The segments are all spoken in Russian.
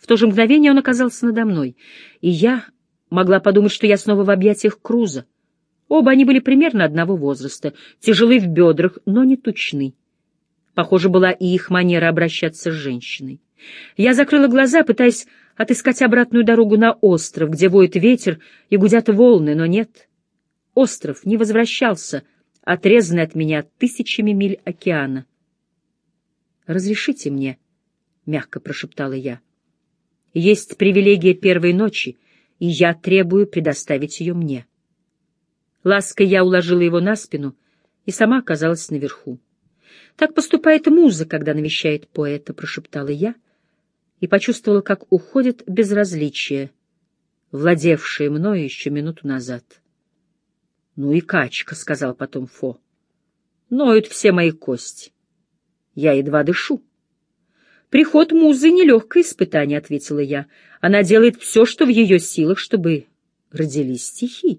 В то же мгновение он оказался надо мной, и я могла подумать, что я снова в объятиях Круза. Оба они были примерно одного возраста, тяжелы в бедрах, но не тучны. Похоже, была и их манера обращаться с женщиной. Я закрыла глаза, пытаясь отыскать обратную дорогу на остров, где воет ветер и гудят волны, но нет. Остров не возвращался, отрезанный от меня тысячами миль океана. «Разрешите мне», — мягко прошептала я. «Есть привилегия первой ночи, и я требую предоставить ее мне». Лаской я уложила его на спину и сама оказалась наверху. «Так поступает муза, когда навещает поэта», — прошептала я и почувствовала, как уходит безразличие, владевшее мною еще минуту назад. «Ну и качка», — сказал потом Фо. «Ноют все мои кости. Я едва дышу». «Приход музы — нелегкое испытание», — ответила я. «Она делает все, что в ее силах, чтобы родились стихи».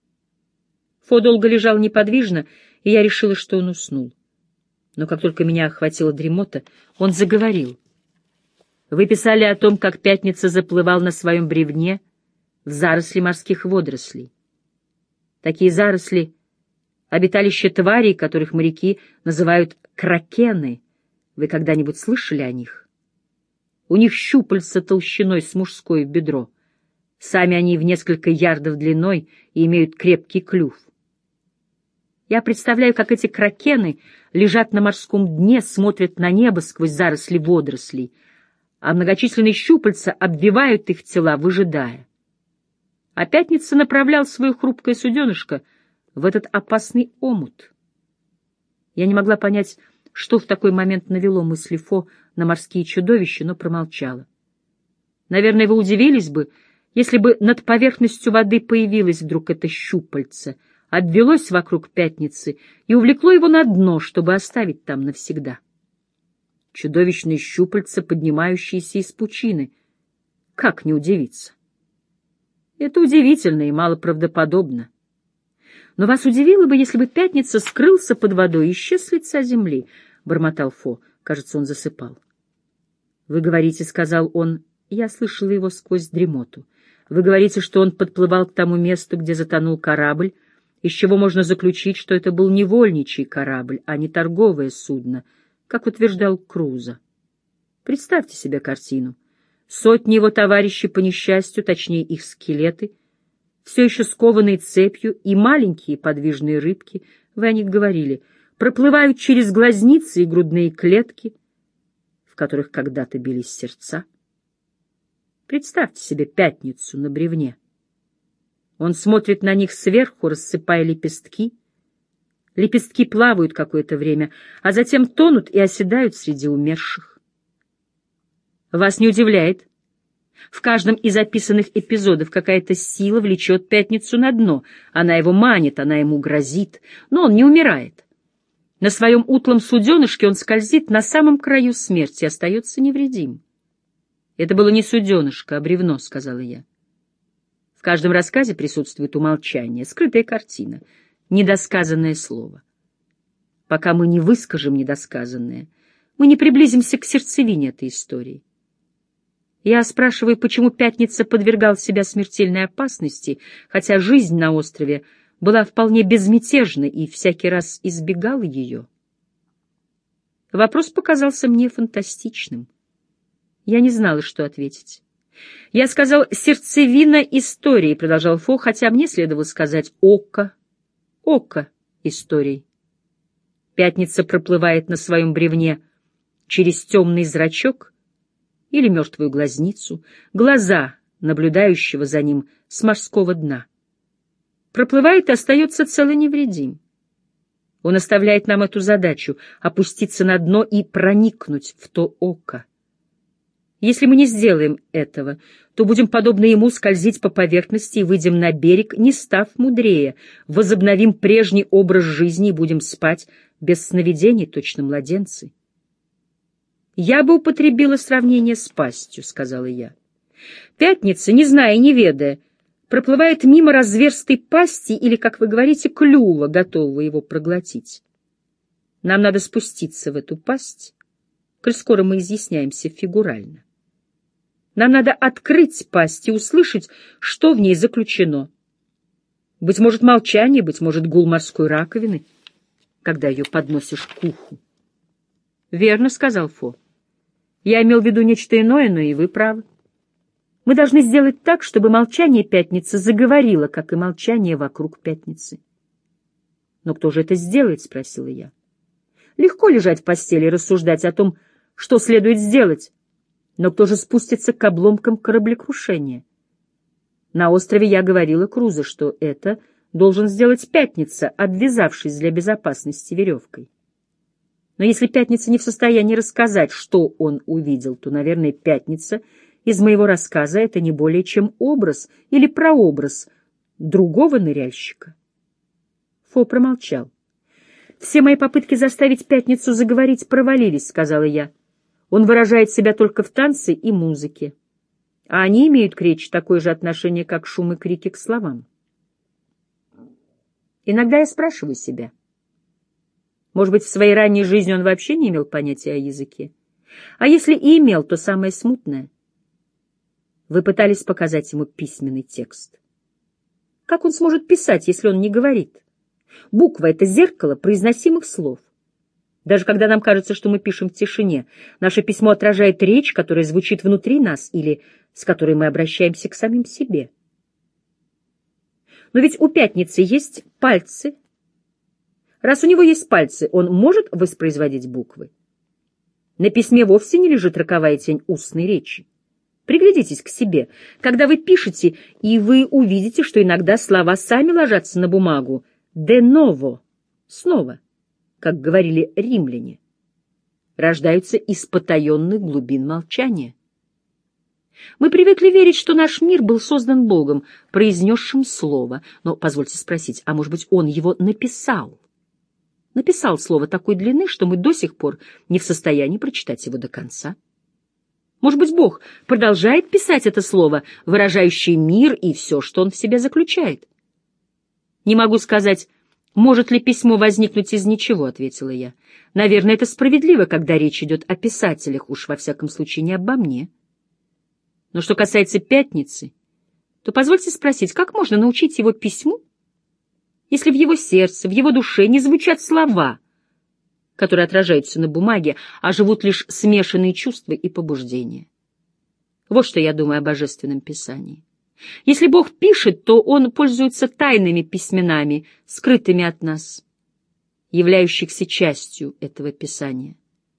Фо долго лежал неподвижно, и я решила, что он уснул. Но как только меня охватила дремота, он заговорил. «Вы писали о том, как Пятница заплывал на своем бревне в заросли морских водорослей. Такие заросли — обиталище тварей, которых моряки называют кракены. Вы когда-нибудь слышали о них? У них щупальца толщиной с мужское бедро. Сами они в несколько ярдов длиной и имеют крепкий клюв. Я представляю, как эти кракены лежат на морском дне, смотрят на небо сквозь заросли водорослей, а многочисленные щупальца обвивают их тела, выжидая. А Пятница направлял свое хрупкое суденышко в этот опасный омут. Я не могла понять, что в такой момент навело мысли Фо на морские чудовища, но промолчала. Наверное, вы удивились бы, если бы над поверхностью воды появилось вдруг это щупальце, обвелось вокруг Пятницы и увлекло его на дно, чтобы оставить там навсегда. Чудовищные щупальца, поднимающиеся из пучины. Как не удивиться? Это удивительно и малоправдоподобно. Но вас удивило бы, если бы Пятница скрылся под водой и исчез с лица земли, — бормотал Фо. Кажется, он засыпал. — Вы говорите, — сказал он, я слышала его сквозь дремоту. — Вы говорите, что он подплывал к тому месту, где затонул корабль, из чего можно заключить, что это был невольничий корабль, а не торговое судно, как утверждал Крузо. Представьте себе картину. Сотни его товарищей по несчастью, точнее их скелеты, все еще скованные цепью, и маленькие подвижные рыбки, вы о них говорили, проплывают через глазницы и грудные клетки, в которых когда-то бились сердца. Представьте себе Пятницу на бревне. Он смотрит на них сверху, рассыпая лепестки. Лепестки плавают какое-то время, а затем тонут и оседают среди умерших. Вас не удивляет? В каждом из описанных эпизодов какая-то сила влечет Пятницу на дно. Она его манит, она ему грозит, но он не умирает. На своем утлом суденышке он скользит на самом краю смерти и остается невредим. Это было не суденышко, а бревно, — сказала я. В каждом рассказе присутствует умолчание, скрытая картина, недосказанное слово. Пока мы не выскажем недосказанное, мы не приблизимся к сердцевине этой истории. Я спрашиваю, почему Пятница подвергал себя смертельной опасности, хотя жизнь на острове была вполне безмятежна и всякий раз избегал ее. Вопрос показался мне фантастичным. Я не знала, что ответить. «Я сказал сердцевина истории», — продолжал Фо, хотя мне следовало сказать око истории. Пятница проплывает на своем бревне через темный зрачок или мертвую глазницу, глаза, наблюдающего за ним с морского дна. Проплывает и остается цел и невредим. Он оставляет нам эту задачу — опуститься на дно и проникнуть в то око. Если мы не сделаем этого, то будем, подобно ему, скользить по поверхности и выйдем на берег, не став мудрее, возобновим прежний образ жизни и будем спать без сновидений, точно младенцы. «Я бы употребила сравнение с пастью», — сказала я. «Пятница, не зная и не ведая, проплывает мимо разверстой пасти или, как вы говорите, клюва, готового его проглотить. Нам надо спуститься в эту пасть, коль скоро мы изъясняемся фигурально. Нам надо открыть пасть и услышать, что в ней заключено. Быть может, молчание, быть может, гул морской раковины, когда ее подносишь к уху. — Верно, — сказал Фо. — Я имел в виду нечто иное, но и вы правы. Мы должны сделать так, чтобы молчание пятницы заговорило, как и молчание вокруг пятницы. — Но кто же это сделает? — спросила я. — Легко лежать в постели и рассуждать о том, что следует сделать. Но кто же спустится к обломкам кораблекрушения? На острове я говорила Крузо, что это должен сделать Пятница, обвязавшись для безопасности веревкой. Но если Пятница не в состоянии рассказать, что он увидел, то, наверное, Пятница из моего рассказа — это не более чем образ или прообраз другого ныряльщика. Фо промолчал. «Все мои попытки заставить Пятницу заговорить провалились», — сказала я. «Он выражает себя только в танце и музыке, а они имеют к речи такое же отношение, как шум и крики к словам». Иногда я спрашиваю себя, может быть, в своей ранней жизни он вообще не имел понятия о языке? А если и имел, то самое смутное. Вы пытались показать ему письменный текст. Как он сможет писать, если он не говорит? Буква — это зеркало произносимых слов. Даже когда нам кажется, что мы пишем в тишине, наше письмо отражает речь, которая звучит внутри нас или с которой мы обращаемся к самим себе. Но ведь у Пятницы есть пальцы. Раз у него есть пальцы, он может воспроизводить буквы. На письме вовсе не лежит роковая тень устной речи. Приглядитесь к себе. Когда вы пишете, и вы увидите, что иногда слова сами ложатся на бумагу. «De novo» — снова, как говорили римляне, рождаются из потаенных глубин молчания. Мы привыкли верить, что наш мир был создан Богом, произнесшим слово. Но позвольте спросить, а может быть, он его написал? Написал слово такой длины, что мы до сих пор не в состоянии прочитать его до конца. Может быть, Бог продолжает писать это слово, выражающее мир и все, что он в себе заключает? Не могу сказать, может ли письмо возникнуть из ничего, — ответила я. Наверное, это справедливо, когда речь идет о писателях, уж во всяком случае не обо мне. Но что касается Пятницы, то позвольте спросить, как можно научить его письму, если в его сердце, в его душе не звучат слова, которые отражаются на бумаге, а живут лишь смешанные чувства и побуждения? Вот что я думаю о Божественном Писании. Если Бог пишет, то Он пользуется тайными письменами, скрытыми от нас, являющихся частью этого Писания.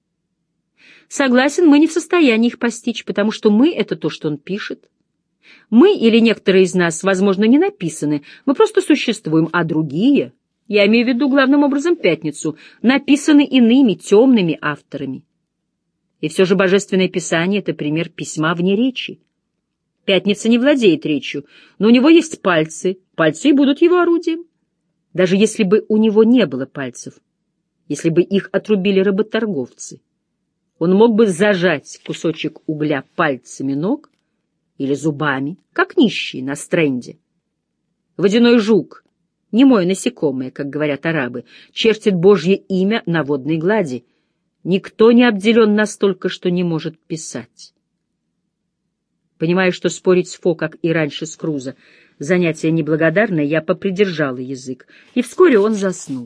Согласен, мы не в состоянии их постичь, потому что мы — это то, что Он пишет. Мы или некоторые из нас, возможно, не написаны, мы просто существуем, а другие, я имею в виду главным образом Пятницу, написаны иными, темными авторами. И все же Божественное Писание — это пример письма вне речи. Пятница не владеет речью, но у него есть пальцы, пальцы и будут его орудием. Даже если бы у него не было пальцев, если бы их отрубили работорговцы, он мог бы зажать кусочек угля пальцами ног или зубами, как нищий на стренде. Водяной жук, немое насекомое, как говорят арабы, чертит Божье имя на водной глади. Никто не обделен настолько, что не может писать. Понимая, что спорить с Фо, как и раньше с Крузо, занятие неблагодарное, я попридержала язык, и вскоре он заснул.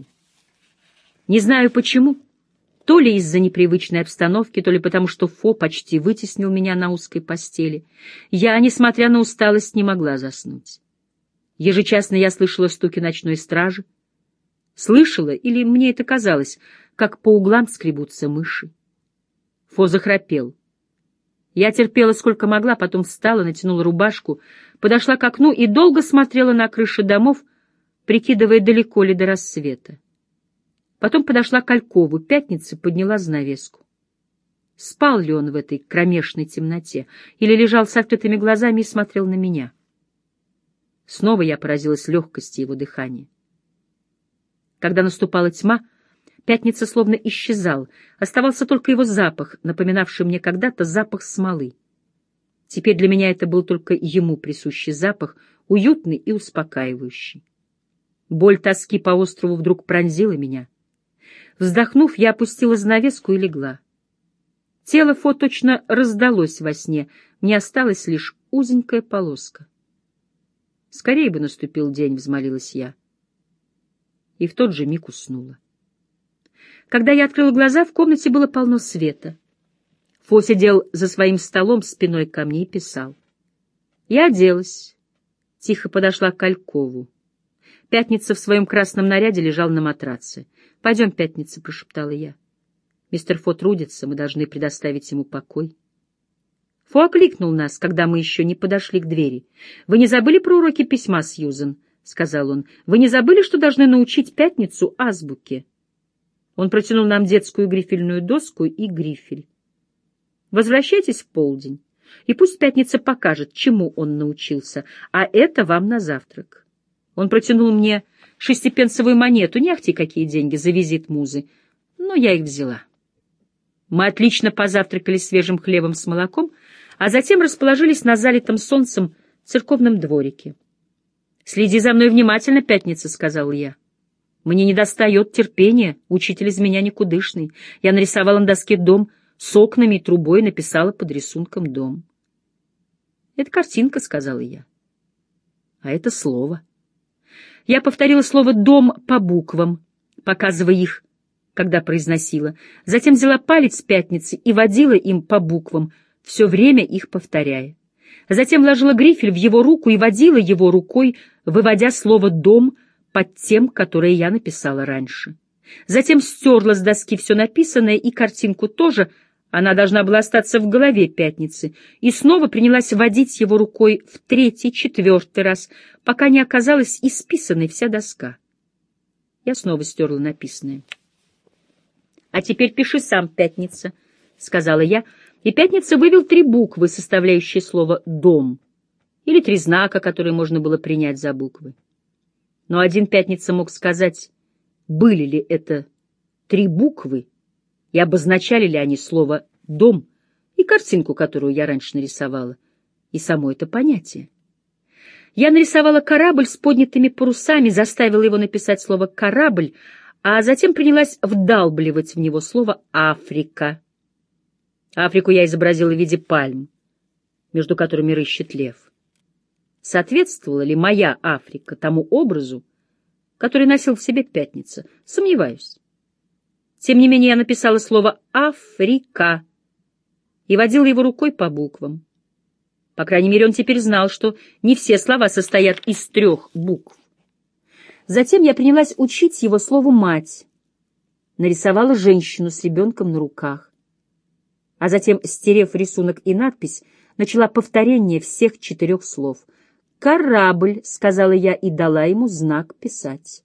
Не знаю почему, то ли из-за непривычной обстановки, то ли потому, что Фо почти вытеснил меня на узкой постели, я, несмотря на усталость, не могла заснуть. Ежечасно я слышала стуки ночной стражи, слышала, или мне это казалось, как по углам скребутся мыши. Фо захрапел. Я терпела сколько могла, потом встала, натянула рубашку, подошла к окну и долго смотрела на крыши домов, прикидывая, далеко ли до рассвета. Потом подошла к Алькову Пятницы, подняла занавеску. Спал ли он в этой кромешной темноте или лежал с открытыми глазами и смотрел на меня? Снова я поразилась легкости его дыхания. Когда наступала тьма, Пятница словно исчезал, оставался только его запах, напоминавший мне когда-то запах смолы. Теперь для меня это был только ему присущий запах, уютный и успокаивающий. Боль тоски по острову вдруг пронзила меня. Вздохнув, я опустила занавеску и легла. Тело Фо точно раздалось во сне, мне осталась лишь узенькая полоска. «Скорее бы наступил день», — взмолилась я. И в тот же миг уснула. Когда я открыла глаза, в комнате было полно света. Фо сидел за своим столом спиной ко мне и писал. Я оделась, тихо подошла к Алькову. Пятница в своем красном наряде лежал на матраце. «Пойдем, Пятница», — прошептала я. «Мистер Фо трудится, мы должны предоставить ему покой». Фо окликнул нас, когда мы еще не подошли к двери. «Вы не забыли про уроки письма, Сьюзен?» — сказал он. «Вы не забыли, что должны научить Пятницу азбуке?» Он протянул нам детскую грифельную доску и грифель. «Возвращайтесь в полдень, и пусть Пятница покажет, чему он научился, а это вам на завтрак». Он протянул мне 6-пенсовую монету, не ахти какие деньги за визит музы, но я их взяла. Мы отлично позавтракали свежим хлебом с молоком, а затем расположились на залитом солнцем церковном дворике. «Следи за мной внимательно, Пятница», — сказал я. «Мне недостает терпения, учитель из меня никудышный. Я нарисовала на доске дом с окнами и трубой, написала под рисунком дом». «Это картинка», — сказала я. «А это слово». Я повторила слово «дом» по буквам, показывая их, когда произносила. Затем взяла палец Пятницы и водила им по буквам, все время их повторяя. Затем вложила грифель в его руку и водила его рукой, выводя слово «дом» под тем, которое я написала раньше. Затем стерла с доски все написанное и картинку тоже, она должна была остаться в голове Пятницы, и снова принялась водить его рукой в 3-й, 4-й раз, пока не оказалась исписанной вся доска. Я снова стерла написанное. «А теперь пиши сам, Пятница», — сказала я, и Пятница вывел 3 буквы, составляющие слово «дом», или 3 знака, которые можно было принять за буквы. Но один Пятница мог сказать, были ли это 3 буквы, и обозначали ли они слово «дом» и картинку, которую я раньше нарисовала, и само это понятие. Я нарисовала корабль с поднятыми парусами, заставила его написать слово «корабль», а затем принялась вдалбливать в него слово «Африка». Африку я изобразила в виде пальм, между которыми рыщет лев. Соответствовала ли моя Африка тому образу, который носил в себе Пятница? Сомневаюсь. Тем не менее, я написала слово «Африка» и водила его рукой по буквам. По крайней мере, он теперь знал, что не все слова состоят из 3 букв. Затем я принялась учить его слову «мать», нарисовала женщину с ребенком на руках, а затем, стерев рисунок и надпись, начала повторение всех 4 слов. «Корабль», — сказала я и дала ему знак писать.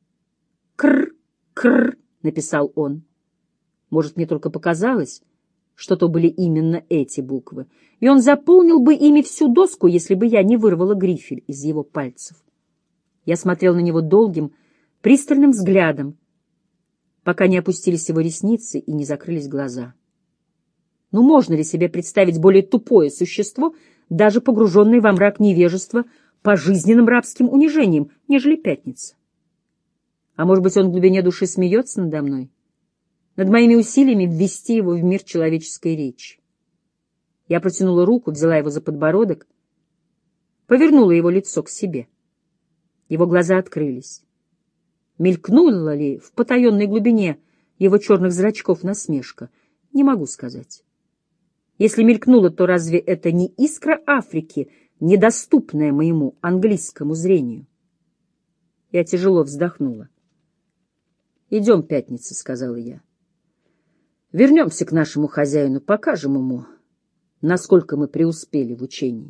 «Кр-кр», — написал он. Может, мне только показалось, что то были именно эти буквы, и он заполнил бы ими всю доску, если бы я не вырвала грифель из его пальцев. Я смотрел на него долгим, пристальным взглядом, пока не опустились его ресницы и не закрылись глаза. Ну, можно ли себе представить более тупое существо, даже погруженное во мрак невежества, по жизненным рабским унижениям, нежели Пятница? А может быть, он в глубине души смеется надо мной, над моими усилиями ввести его в мир человеческой речи? Я протянула руку, взяла его за подбородок, повернула его лицо к себе. Его глаза открылись. Мелькнула ли в потаенной глубине его черных зрачков насмешка? Не могу сказать. Если мелькнула, то разве это не искра Африки, недоступная моему английскому зрению? Я тяжело вздохнула. «Идем, Пятница», — сказала я. «Вернемся к нашему хозяину, покажем ему, насколько мы преуспели в учении».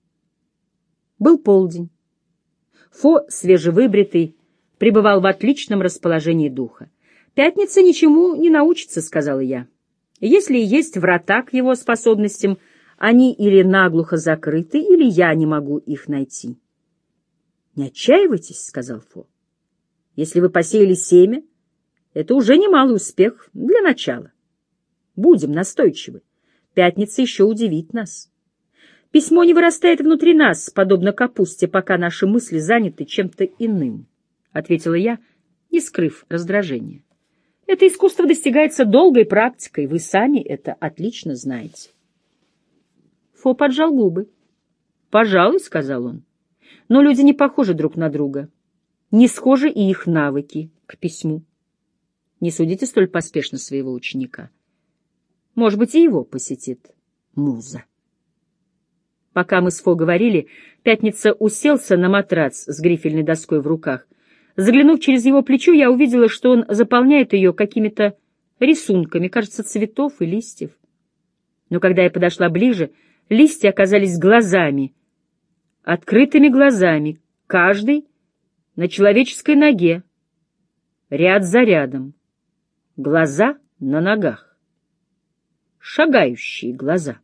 Был полдень. Фо, свежевыбритый, пребывал в отличном расположении духа. «Пятница ничему не научится», — сказала я. «Если и есть врата к его способностям, они или наглухо закрыты, или я не могу их найти». «Не отчаивайтесь», — сказал Фо. «Если вы посеяли семя, это уже немалый успех для начала. Будем настойчивы. Пятница еще удивит нас. Письмо не вырастает внутри нас, подобно капусте, пока наши мысли заняты чем-то иным», — ответила я, не скрыв раздражения. «Это искусство достигается долгой практикой, вы сами это отлично знаете». Фо поджал губы. «Пожалуй», — сказал он. «Но люди не похожи друг на друга. Не схожи и их навыки к письму. Не судите столь поспешно своего ученика. Может быть, и его посетит муза». Пока мы с Фо говорили, Пятница уселся на матрац с грифельной доской в руках. Заглянув через его плечо, я увидела, что он заполняет ее какими-то рисунками, кажется, цветов и листьев. Но когда я подошла ближе, листья оказались глазами, открытыми глазами, каждый на человеческой ноге, ряд за рядом, глаза на ногах, шагающие глаза.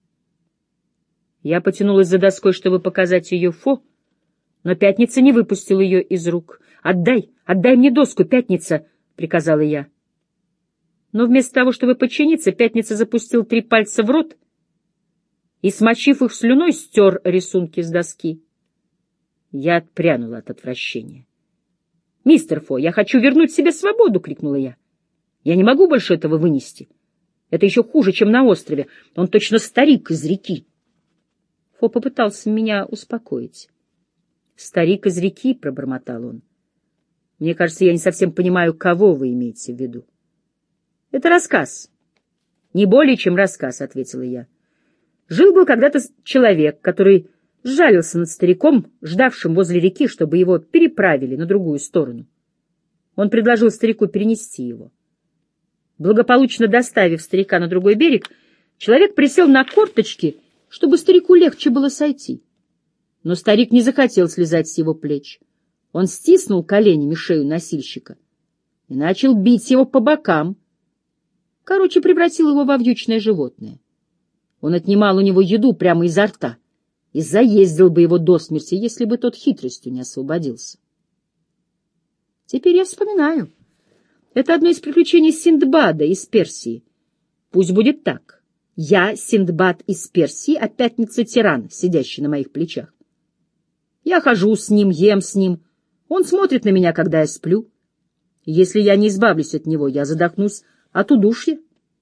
Я потянулась за доской, чтобы показать ее Фо, но Пятница не выпустил ее из рук. «Отдай мне доску, Пятница!» — приказала я. Но вместо того, чтобы подчиниться, Пятница запустил 3 пальца в рот и, смочив их слюной, стер рисунки с доски. Я отпрянула от отвращения. «Мистер Фо, я хочу вернуть себе свободу!» — крикнула я. «Я не могу больше этого вынести. Это еще хуже, чем на острове. Он точно старик из реки». Фо попытался меня успокоить. «Старик из реки», — пробормотал он. «Мне кажется, я не совсем понимаю, кого вы имеете в виду». «Это рассказ». «Не более, чем рассказ», — ответила я. «Жил-был когда-то человек, который сжалился над стариком, ждавшим возле реки, чтобы его переправили на другую сторону. Он предложил старику перенести его. Благополучно доставив старика на другой берег, человек присел на корточки, чтобы старику легче было сойти. Но старик не захотел слезать с его плеч. Он стиснул коленями шею носильщика и начал бить его по бокам. Короче, превратил его во вьючное животное. Он отнимал у него еду прямо изо рта и заездил бы его до смерти, если бы тот хитростью не освободился. Теперь я вспоминаю. Это одно из приключений Синдбада из Персии. Пусть будет так. Я Синдбад из Персии, а Пятница — тиран, сидящий на моих плечах. Я хожу с ним, ем с ним. Он смотрит на меня, когда я сплю. Если я не избавлюсь от него, я задохнусь от удушья.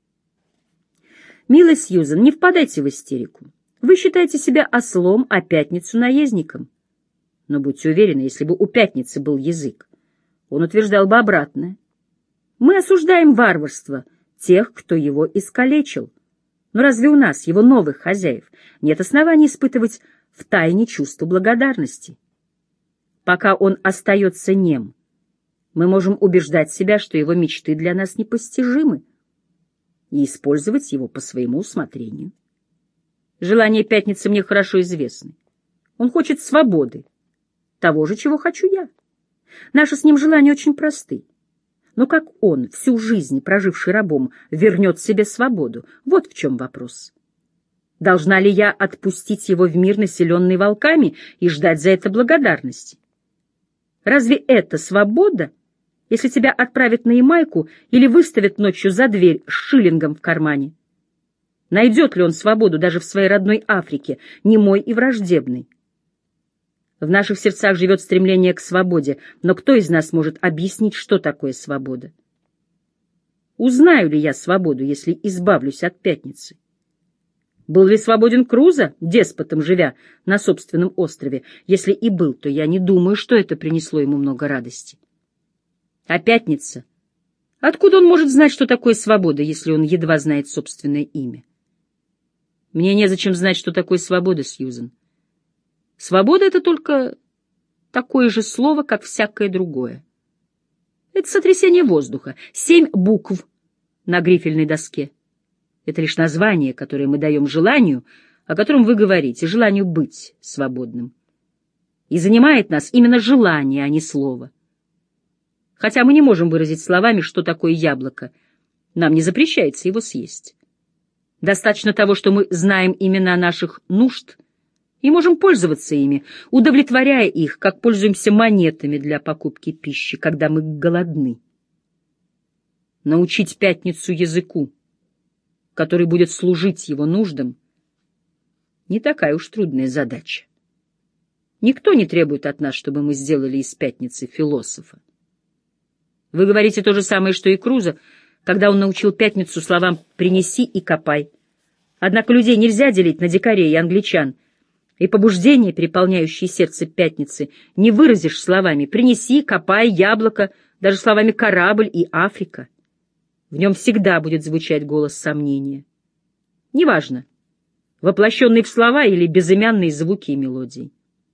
Милая Сьюзен, не впадайте в истерику. Вы считаете себя ослом, а Пятницу — наездником. Но будьте уверены, если бы у Пятницы был язык, он утверждал бы обратное. Мы осуждаем варварство тех, кто его искалечил. Но разве у нас, его новых хозяев, нет оснований испытывать втайне чувство благодарности? Пока он остается нем, мы можем убеждать себя, что его мечты для нас непостижимы, и использовать его по своему усмотрению. Желания Пятницы мне хорошо известны. Он хочет свободы, того же, чего хочу я. Наши с ним желания очень просты. Но как он, всю жизнь проживший рабом, вернет себе свободу? Вот в чем вопрос. Должна ли я отпустить его в мир, населенный волками, и ждать за это благодарности? Разве это свобода, если тебя отправят на Ямайку или выставят ночью за дверь с шиллингом в кармане? Найдет ли он свободу даже в своей родной Африке, немой и враждебной? В наших сердцах живет стремление к свободе, но кто из нас может объяснить, что такое свобода? Узнаю ли я свободу, если избавлюсь от Пятницы? Был ли свободен Крузо, деспотом живя на собственном острове? Если и был, то я не думаю, что это принесло ему много радости. А Пятница? Откуда он может знать, что такое свобода, если он едва знает собственное имя? Мне незачем знать, что такое свобода, Сьюзен. Свобода — это только такое же слово, как всякое другое. Это сотрясение воздуха, 7 букв на грифельной доске. Это лишь название, которое мы даем желанию, о котором вы говорите, желанию быть свободным. И занимает нас именно желание, а не слово. Хотя мы не можем выразить словами, что такое яблоко, нам не запрещается его съесть. Достаточно того, что мы знаем имена наших нужд и можем пользоваться ими, удовлетворяя их, как пользуемся монетами для покупки пищи, когда мы голодны. Научить Пятницу языку, который будет служить его нуждам, не такая уж трудная задача. Никто не требует от нас, чтобы мы сделали из Пятницы философа. Вы говорите то же самое, что и Крузо, когда он научил Пятницу словам «принеси и копай». Однако людей нельзя делить на дикарей и англичан, и побуждение, переполняющее сердце пятницы, не выразишь словами «принеси», «копай», «яблоко», даже словами «корабль» и «Африка». В нем всегда будет звучать голос сомнения. Неважно, воплощенный в слова или безымянные звуки и мелодии.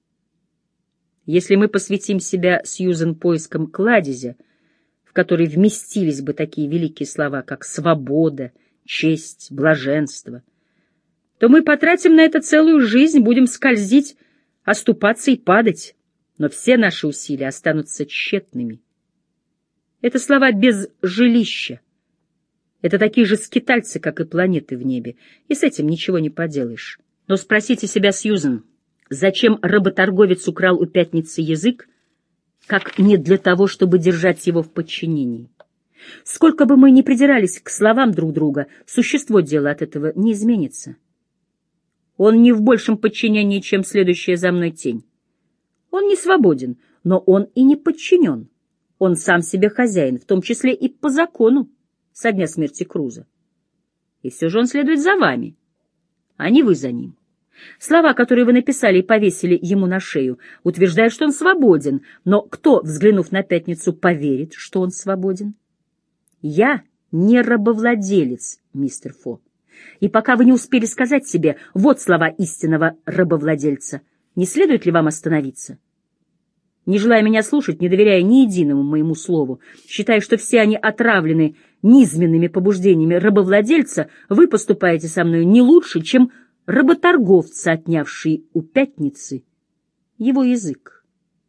Если мы посвятим себя, Сьюзен, поискам кладезя, в который вместились бы такие великие слова, как «свобода», «честь», «блаженство», то мы потратим на это целую жизнь, будем скользить, оступаться и падать, но все наши усилия останутся тщетными. Это слова без жилища. Это такие же скитальцы, как и планеты в небе, и с этим ничего не поделаешь. Но спросите себя, Сьюзен, зачем работорговец украл у пятницы язык, как не для того, чтобы держать его в подчинении? Сколько бы мы ни придирались к словам друг друга, существо дела от этого не изменится. Он не в большем подчинении, чем следующая за мной тень. Он не свободен, но он и не подчинен. Он сам себе хозяин, в том числе и по закону, со дня смерти Круза. И все же он следует за вами, а не вы за ним. Слова, которые вы написали и повесили ему на шею, утверждают, что он свободен, но кто, взглянув на пятницу, поверит, что он свободен? Я не рабовладелец, мистер Фо. И пока вы не успели сказать себе «вот слова истинного рабовладельца», не следует ли вам остановиться? Не желая меня слушать, не доверяя ни единому моему слову, считая, что все они отравлены низменными побуждениями рабовладельца, вы поступаете со мной не лучше, чем работорговцы, отнявшие у пятницы его язык.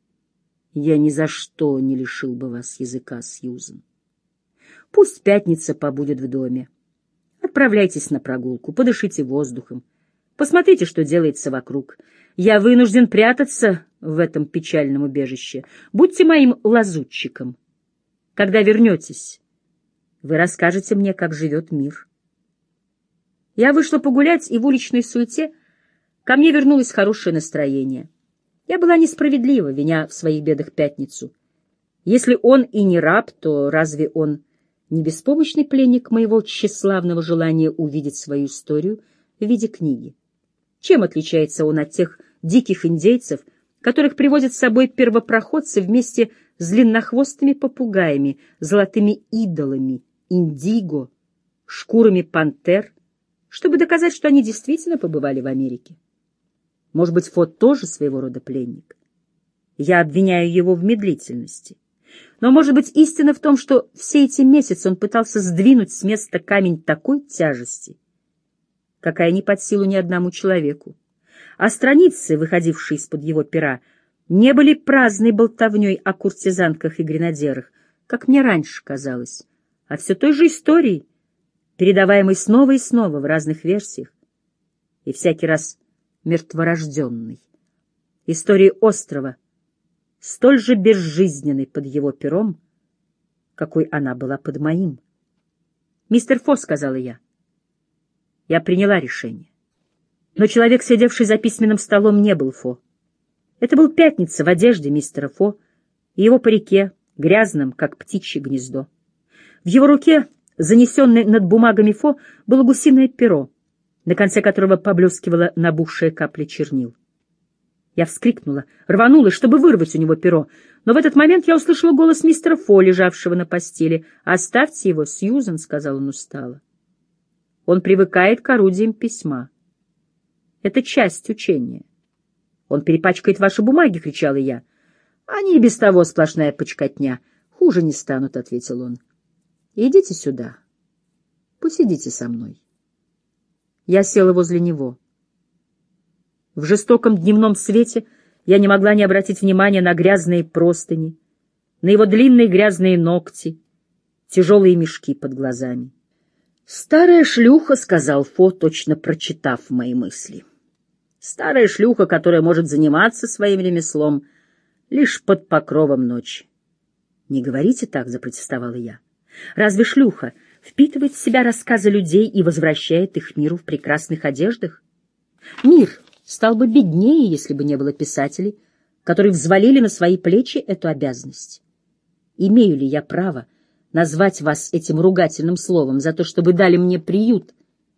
Я ни за что не лишил бы вас языка, Сьюзен. Пусть пятница побудет в доме. Отправляйтесь на прогулку, подышите воздухом, посмотрите, что делается вокруг. Я вынужден прятаться в этом печальном убежище. Будьте моим лазутчиком. Когда вернетесь, вы расскажете мне, как живет мир. Я вышла погулять, и в уличной суете ко мне вернулось хорошее настроение. Я была несправедлива, виня в своих бедах пятницу. Если он и не раб, то разве он не беспомощный пленник моего тщеславного желания увидеть свою историю в виде книги? Чем отличается он от тех диких индейцев, которых приводят с собой первопроходцы вместе с длиннохвостыми попугаями, золотыми идолами, индиго, шкурами пантер, чтобы доказать, что они действительно побывали в Америке? Может быть, Фо тоже своего рода пленник? Я обвиняю его в медлительности. Но, может быть, истина в том, что все эти месяцы он пытался сдвинуть с места камень такой тяжести, какая не под силу ни одному человеку. А страницы, выходившие из-под его пера, не были праздной болтовней о куртизанках и гренадерах, как мне раньше казалось, а все той же историей, передаваемой снова и снова в разных версиях, и всякий раз мертворожденной. Историей острова, столь же безжизненной под его пером, какой она была под моим. «Мистер Фо», — сказала я, — я приняла решение. Но человек, сидевший за письменным столом, не был Фо. Это был Пятница в одежде мистера Фо и его парике, грязном, как птичье гнездо. В его руке, занесенной над бумагами Фо, было гусиное перо, на конце которого поблескивала набухшая капля чернил. Я вскрикнула, рванулась, чтобы вырвать у него перо, но в этот момент я услышала голос мистера Фо, лежавшего на постели. «Оставьте его, Сьюзен», — сказал он устало. «Он привыкает к орудиям письма. Это часть учения. Он перепачкает ваши бумаги», — кричала я. «Они и без того сплошная почкотня. Хуже не станут», — ответил он. «Идите сюда. Посидите со мной». Я села возле него. В жестоком дневном свете я не могла не обратить внимания на грязные простыни, на его длинные грязные ногти, тяжелые мешки под глазами. «Старая шлюха», — сказал Фо, точно прочитав мои мысли. «Старая шлюха, которая может заниматься своим ремеслом лишь под покровом ночи». «Не говорите так», — запротестовала я. «Разве шлюха впитывает в себя рассказы людей и возвращает их миру в прекрасных одеждах? Мир стал бы беднее, если бы не было писателей, которые взвалили на свои плечи эту обязанность. Имею ли я право назвать вас этим ругательным словом за то, что вы дали мне приют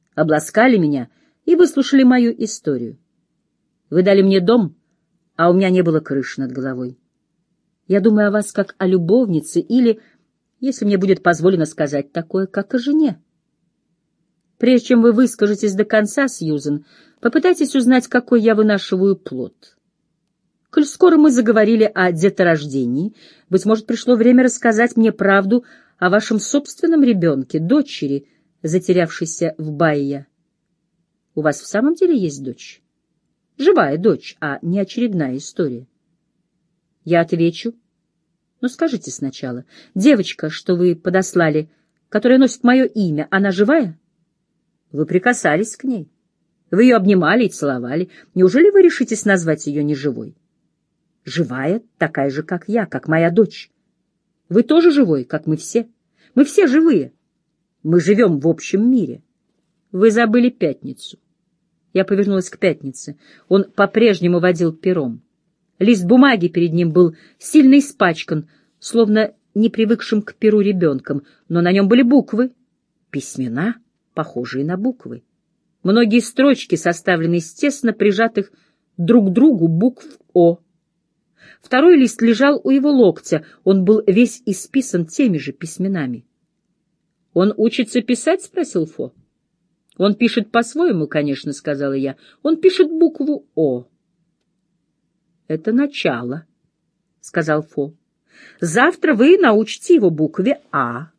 обласкали меня и выслушали мою историю. Вы дали мне дом, а у меня не было крыши над головой. Я думаю о вас как о любовнице или, если мне будет позволено сказать такое, как о жене. Прежде чем вы выскажетесь до конца, Сьюзен, попытайтесь узнать, какой я вынашиваю плод. Коль скоро мы заговорили о деторождении, быть может, пришло время рассказать мне правду о вашем собственном ребенке, дочери, затерявшейся в Баия. У вас в самом деле есть дочь? Живая дочь, а не очередная история. Я отвечу. Но скажите сначала, девочка, что вы подослали, которая носит мое имя, она живая? Вы прикасались к ней. Вы ее обнимали и целовали. Неужели вы решитесь назвать ее неживой? Живая, такая же, как я, как моя дочь. Вы тоже живой, как мы все. Мы все живые. Мы живем в общем мире. Вы забыли пятницу. Я повернулась к пятнице. Он по-прежнему водил пером. Лист бумаги перед ним был сильно испачкан, словно не привыкшим к перу ребенком, но на нем были буквы, письмена, похожие на буквы. Многие строчки составлены из тесно прижатых друг к другу букв «О». Второй лист лежал у его локтя, он был весь исписан теми же письменами. — Он учится писать? — спросил Фо. — Он пишет по-своему, конечно, — сказала я. — Он пишет букву «О». — Это начало, — сказал Фо. — Завтра вы научите его букве «А».